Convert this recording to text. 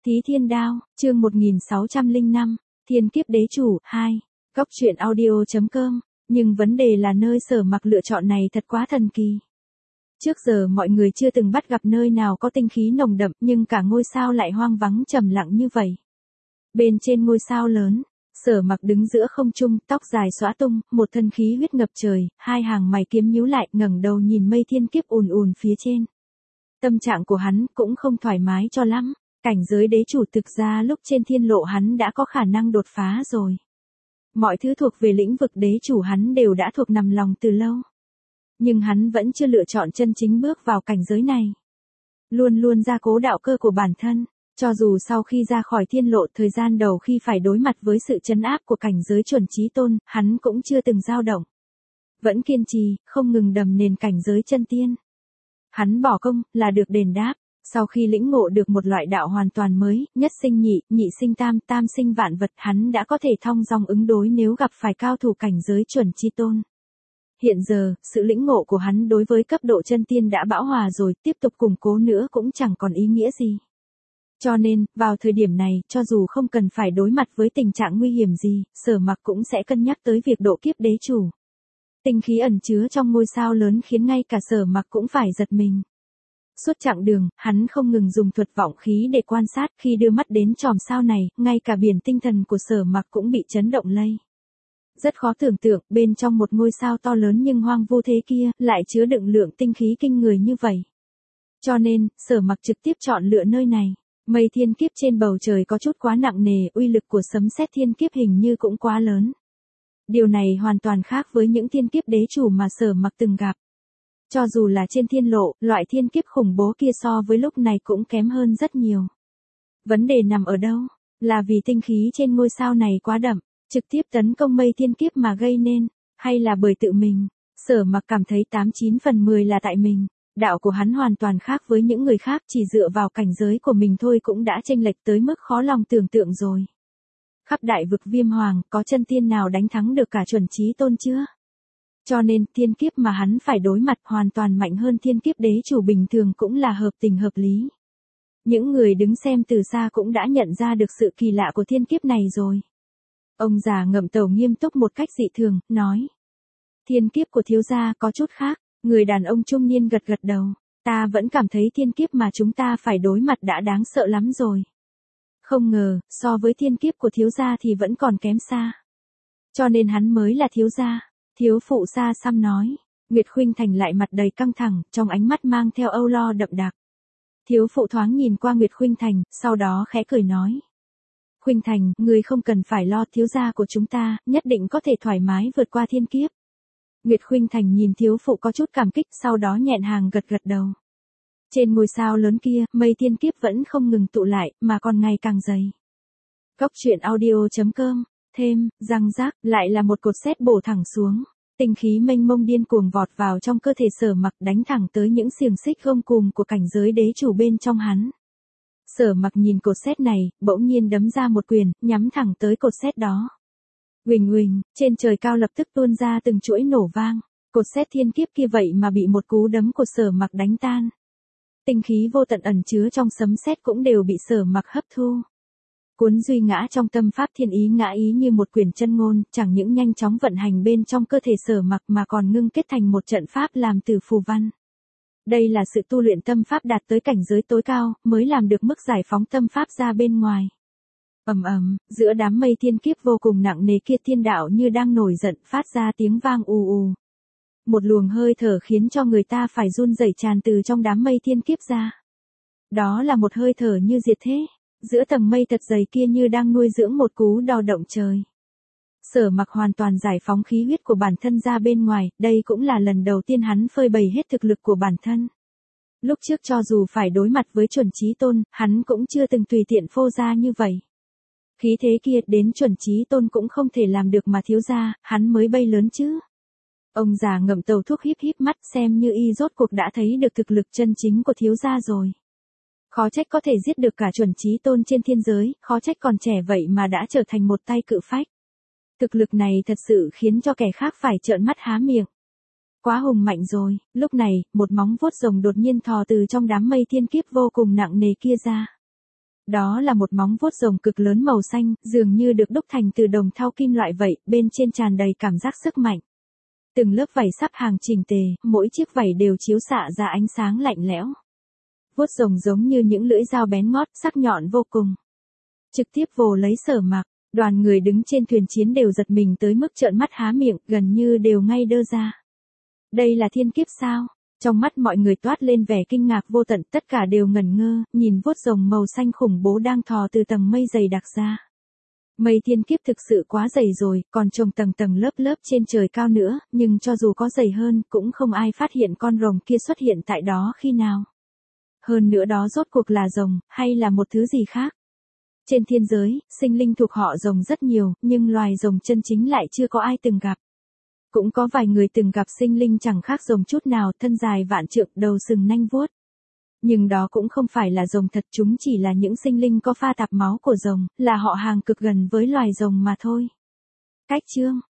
Thí Thiên Đao, chương 1605, Thiên Kiếp Đế Chủ, 2, Góc truyện audio.com, nhưng vấn đề là nơi Sở Mặc lựa chọn này thật quá thần kỳ. Trước giờ mọi người chưa từng bắt gặp nơi nào có tinh khí nồng đậm nhưng cả ngôi sao lại hoang vắng trầm lặng như vậy. Bên trên ngôi sao lớn, Sở Mặc đứng giữa không trung, tóc dài xõa tung, một thân khí huyết ngập trời, hai hàng mày kiếm nhíu lại, ngẩng đầu nhìn mây thiên kiếp ùn ùn phía trên. Tâm trạng của hắn cũng không thoải mái cho lắm. Cảnh giới đế chủ thực ra lúc trên thiên lộ hắn đã có khả năng đột phá rồi. Mọi thứ thuộc về lĩnh vực đế chủ hắn đều đã thuộc nằm lòng từ lâu. Nhưng hắn vẫn chưa lựa chọn chân chính bước vào cảnh giới này. Luôn luôn gia cố đạo cơ của bản thân, cho dù sau khi ra khỏi thiên lộ thời gian đầu khi phải đối mặt với sự trấn áp của cảnh giới chuẩn chí tôn, hắn cũng chưa từng dao động. Vẫn kiên trì, không ngừng đầm nền cảnh giới chân tiên. Hắn bỏ công, là được đền đáp. Sau khi lĩnh ngộ được một loại đạo hoàn toàn mới, nhất sinh nhị, nhị sinh tam, tam sinh vạn vật, hắn đã có thể thong dong ứng đối nếu gặp phải cao thủ cảnh giới chuẩn chi tôn. Hiện giờ, sự lĩnh ngộ của hắn đối với cấp độ chân tiên đã bão hòa rồi, tiếp tục củng cố nữa cũng chẳng còn ý nghĩa gì. Cho nên, vào thời điểm này, cho dù không cần phải đối mặt với tình trạng nguy hiểm gì, Sở Mặc cũng sẽ cân nhắc tới việc độ kiếp đế chủ. Tinh khí ẩn chứa trong ngôi sao lớn khiến ngay cả Sở Mặc cũng phải giật mình. Suốt chặng đường, hắn không ngừng dùng thuật vọng khí để quan sát, khi đưa mắt đến chòm sao này, ngay cả biển tinh thần của Sở Mặc cũng bị chấn động lây. Rất khó tưởng tượng, bên trong một ngôi sao to lớn nhưng hoang vu thế kia, lại chứa đựng lượng tinh khí kinh người như vậy. Cho nên, Sở Mặc trực tiếp chọn lựa nơi này. Mây thiên kiếp trên bầu trời có chút quá nặng nề, uy lực của sấm sét thiên kiếp hình như cũng quá lớn. Điều này hoàn toàn khác với những thiên kiếp đế chủ mà Sở Mặc từng gặp. Cho dù là trên thiên lộ, loại thiên kiếp khủng bố kia so với lúc này cũng kém hơn rất nhiều. Vấn đề nằm ở đâu? Là vì tinh khí trên ngôi sao này quá đậm, trực tiếp tấn công mây thiên kiếp mà gây nên, hay là bởi tự mình? Sở Mặc cảm thấy 89 phần 10 là tại mình. Đạo của hắn hoàn toàn khác với những người khác, chỉ dựa vào cảnh giới của mình thôi cũng đã chênh lệch tới mức khó lòng tưởng tượng rồi. Khắp đại vực Viêm Hoàng, có chân tiên nào đánh thắng được cả chuẩn chí tôn chưa? Cho nên, thiên kiếp mà hắn phải đối mặt hoàn toàn mạnh hơn thiên kiếp đế chủ bình thường cũng là hợp tình hợp lý. Những người đứng xem từ xa cũng đã nhận ra được sự kỳ lạ của thiên kiếp này rồi. Ông già Ngậm Tàu nghiêm túc một cách dị thường, nói. Thiên kiếp của thiếu gia có chút khác, người đàn ông trung niên gật gật đầu. Ta vẫn cảm thấy thiên kiếp mà chúng ta phải đối mặt đã đáng sợ lắm rồi. Không ngờ, so với thiên kiếp của thiếu gia thì vẫn còn kém xa. Cho nên hắn mới là thiếu gia. Thiếu phụ xa xăm nói. Nguyệt Khuynh Thành lại mặt đầy căng thẳng, trong ánh mắt mang theo âu lo đậm đặc. Thiếu phụ thoáng nhìn qua Nguyệt Khuynh Thành, sau đó khẽ cười nói. Khuynh Thành, ngươi không cần phải lo, thiếu gia của chúng ta, nhất định có thể thoải mái vượt qua thiên kiếp. Nguyệt Khuynh Thành nhìn thiếu phụ có chút cảm kích, sau đó nhẹn hàng gật gật đầu. Trên ngôi sao lớn kia, mây thiên kiếp vẫn không ngừng tụ lại, mà còn ngày càng dày. Góc truyện audio.com. Thêm, răng rác, lại là một cột sét bổ thẳng xuống. Tinh khí mênh mông điên cuồng vọt vào trong cơ thể Sở Mặc, đánh thẳng tới những xiềng xích gông cùm của cảnh giới đế chủ bên trong hắn. Sở Mặc nhìn cột sét này, bỗng nhiên đấm ra một quyền, nhắm thẳng tới cột sét đó. Uỳnh uỳnh, trên trời cao lập tức tuôn ra từng chuỗi nổ vang. Cột sét thiên kiếp kia vậy mà bị một cú đấm của Sở Mặc đánh tan. Tinh khí vô tận ẩn chứa trong sấm sét cũng đều bị Sở Mặc hấp thu. Cuốn duy ngã trong tâm pháp thiên ý ngã ý như một quyển chân ngôn, chẳng những nhanh chóng vận hành bên trong cơ thể Sở Mặc mà còn ngưng kết thành một trận pháp làm từ phù văn. Đây là sự tu luyện tâm pháp đạt tới cảnh giới tối cao, mới làm được mức giải phóng tâm pháp ra bên ngoài. Ầm ầm, giữa đám mây thiên kiếp vô cùng nặng nề kia, thiên đạo như đang nổi giận, phát ra tiếng vang ù ù. Một luồng hơi thở khiến cho người ta phải run rẩy tràn từ trong đám mây thiên kiếp ra. Đó là một hơi thở như diệt thế. Giữa tầng mây thật dày kia như đang nuôi dưỡng một cú đo động trời. Sở Mặc hoàn toàn giải phóng khí huyết của bản thân ra bên ngoài, đây cũng là lần đầu tiên hắn phơi bày hết thực lực của bản thân. Lúc trước cho dù phải đối mặt với chuẩn chí tôn, hắn cũng chưa từng tùy tiện phô ra như vậy. Khí thế kia đến chuẩn chí tôn cũng không thể làm được mà thiếu gia, hắn mới bay lớn chứ. Ông già Ngậm Tàu thuốc híp híp mắt, xem như y rốt cuộc đã thấy được thực lực chân chính của thiếu gia rồi. Khó trách có thể giết được cả chuẩn chí tôn trên thiên giới, khó trách còn trẻ vậy mà đã trở thành một tay cự phách. Thực lực này thật sự khiến cho kẻ khác phải trợn mắt há miệng. Quá hùng mạnh rồi. Lúc này, một móng vuốt rồng đột nhiên thò từ trong đám mây thiên kiếp vô cùng nặng nề kia ra. Đó là một móng vuốt rồng cực lớn màu xanh, dường như được đúc thành từ đồng thau kim loại vậy, bên trên tràn đầy cảm giác sức mạnh. Từng lớp vảy sắp hàng chỉnh tề, mỗi chiếc vảy đều chiếu xạ ra ánh sáng lạnh lẽo. Vuốt rồng giống như những lưỡi dao bén ngót, sắc nhọn vô cùng. Trực tiếp vồ lấy Sở Mặc, đoàn người đứng trên thuyền chiến đều giật mình tới mức trợn mắt há miệng, gần như đều ngay đơ ra. Đây là thiên kiếp sao? Trong mắt mọi người toát lên vẻ kinh ngạc vô tận, tất cả đều ngẩn ngơ, nhìn vuốt rồng màu xanh khủng bố đang thò từ tầng mây dày đặc ra. Mây thiên kiếp thực sự quá dày rồi, còn chồng tầng tầng lớp lớp trên trời cao nữa, nhưng cho dù có dày hơn, cũng không ai phát hiện con rồng kia xuất hiện tại đó khi nào. Hơn nữa đó rốt cuộc là rồng, hay là một thứ gì khác? Trên thiên giới, sinh linh thuộc họ rồng rất nhiều, nhưng loài rồng chân chính lại chưa có ai từng gặp. Cũng có vài người từng gặp sinh linh chẳng khác rồng chút nào, thân dài vạn trượng, đầu sừng nanh vuốt. Nhưng đó cũng không phải là rồng thật, chúng chỉ là những sinh linh có pha tạp máu của rồng, là họ hàng cực gần với loài rồng mà thôi. Cách chương